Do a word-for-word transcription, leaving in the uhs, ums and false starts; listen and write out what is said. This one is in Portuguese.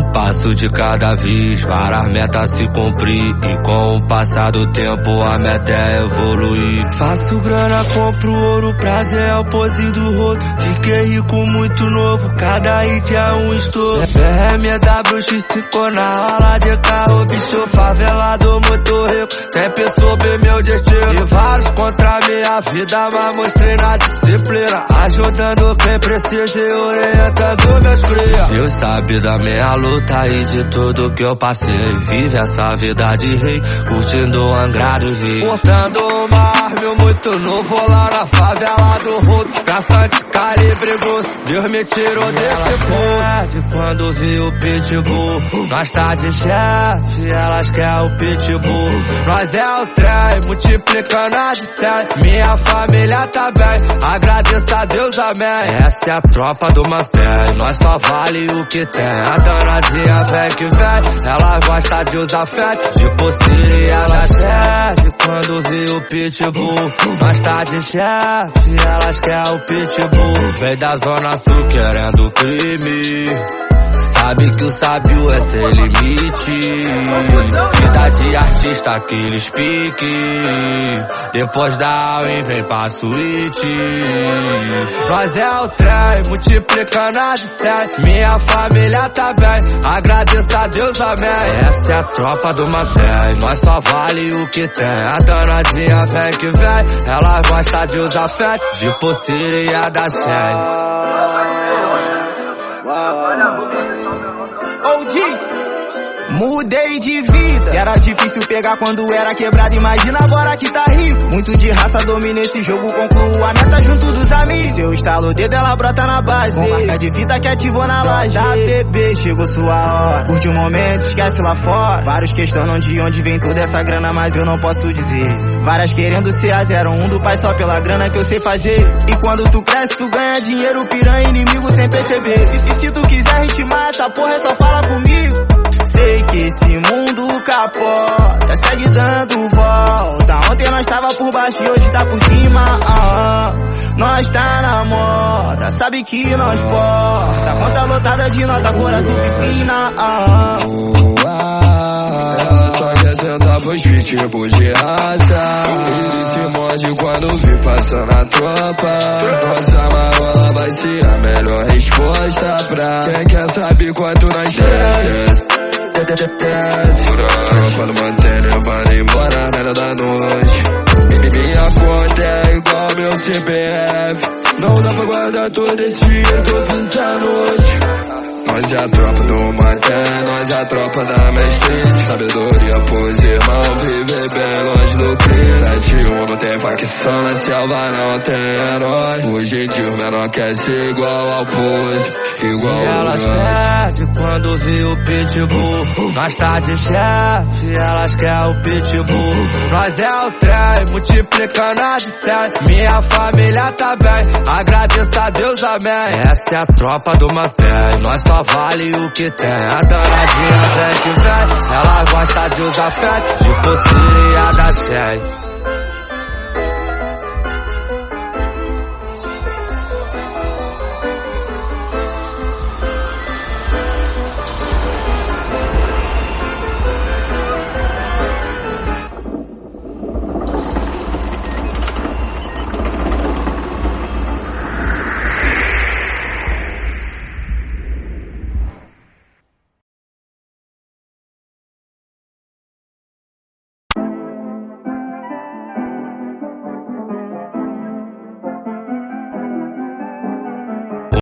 Um passo de cada vez, várias metas se cumprir. E com o passar do tempo a meta é evoluir. Faço grana, compro ouro, prazer é o pose do rodo. Fiquei rico muito novo, cada hit é um estouro. B M W X cinco na aula de carro, bicho favelado, muito rico. Sempre soube meu destino. De vários contra minha vida, mas mostrei na disciplina. Ajudando quem precisa e orientando meus cria. Deus sabe da minha luta e de tudo que eu passei. Vive essa vida de rei, curtindo o Angrado Rio. Portando uma arma muito novo lá na favela do Rodo. Traçante, calibre grosso, Deus me tirou desse poço. Quando vi o pitbull, nós tá de chefe, elas querem o pitbull. Nós é o trem, multiplicando a de sete. Minha família tá bem, agradeço a Deus, amém. Essa é a tropa do Manté, nós só vale o que tem. A danadinha vem que vem, ela gosta de usar fé, de pulseira da chefe. Quando vi o pitbull, nós tá de chefe, elas querem o pitbull. Vem da zona sul querendo crime, sabe que o sábio é sem limite. Vida de artista, aqueles pique. Depois da aula vem pra suíte. Nós é o trem, multiplicando a de sete. Minha família tá bem, agradeço a Deus, amém. Essa é a tropa do Manté, nós só vale o que tem. A danadinha vem que vem, ela gosta de usar fé, de pulseira e a da Shen. O G, mudei de vida. Se era difícil pegar quando era quebrado, imagina agora que tá rico. Muito de raça, domina esse jogo, concluo a meta junto dos amigos. Se eu estalo o dedo, ela brota na base, com marca de fita que ativou na laje. Tá, bebê, chegou sua hora, curte o momento, esquece lá fora. Vários questionam de onde vem toda essa grana, mas eu não posso dizer. Várias querendo ser a zero um do pai só pela grana que eu sei fazer. E quando tu cresce, tu ganha dinheiro, piranha, inimigo sem perceber. E se tu quiser ritmar essa porra, é só fala comigo. Sei que esse mundo capota, segue dando volta. Ontem nós tava por baixo e hoje tá por cima. Ah, nós tá na moda, sabe que nós porta. Conta lotada de nota, coração piscina. Ah, ela só quer sentar pros pitbulls de raça. Ele se morde quando vi passando a tropa. Nossa marola vai ser a melhor resposta pra quem quer saber quanto nós temos. Tropa do Manté levando embora a merda da noite. Minha conta é igual meu C P F, não dá pra guardar todo esse dinheiro que eu fiz essa noite. Nós é a tropa do Manté, nós é a tropa da mestre. Sabedoria pros irmãos, viver bem longe do crime. sete um não tem facção, na selva não tem herói. Hoje em dia o menor quer ser igual ao pose, igual e ao elas perdem quando vi o pitbull. Nós tá de chefe, elas querem o pitbull. Nós é o trem, multiplicando a de sete. Minha família tá bem, agradeço a Deus, amém. Essa é a tropa do Manté, nós só vale o que tem. A danadinha vem que vem, ela gosta de usar fé, de pulseira e a da Shen.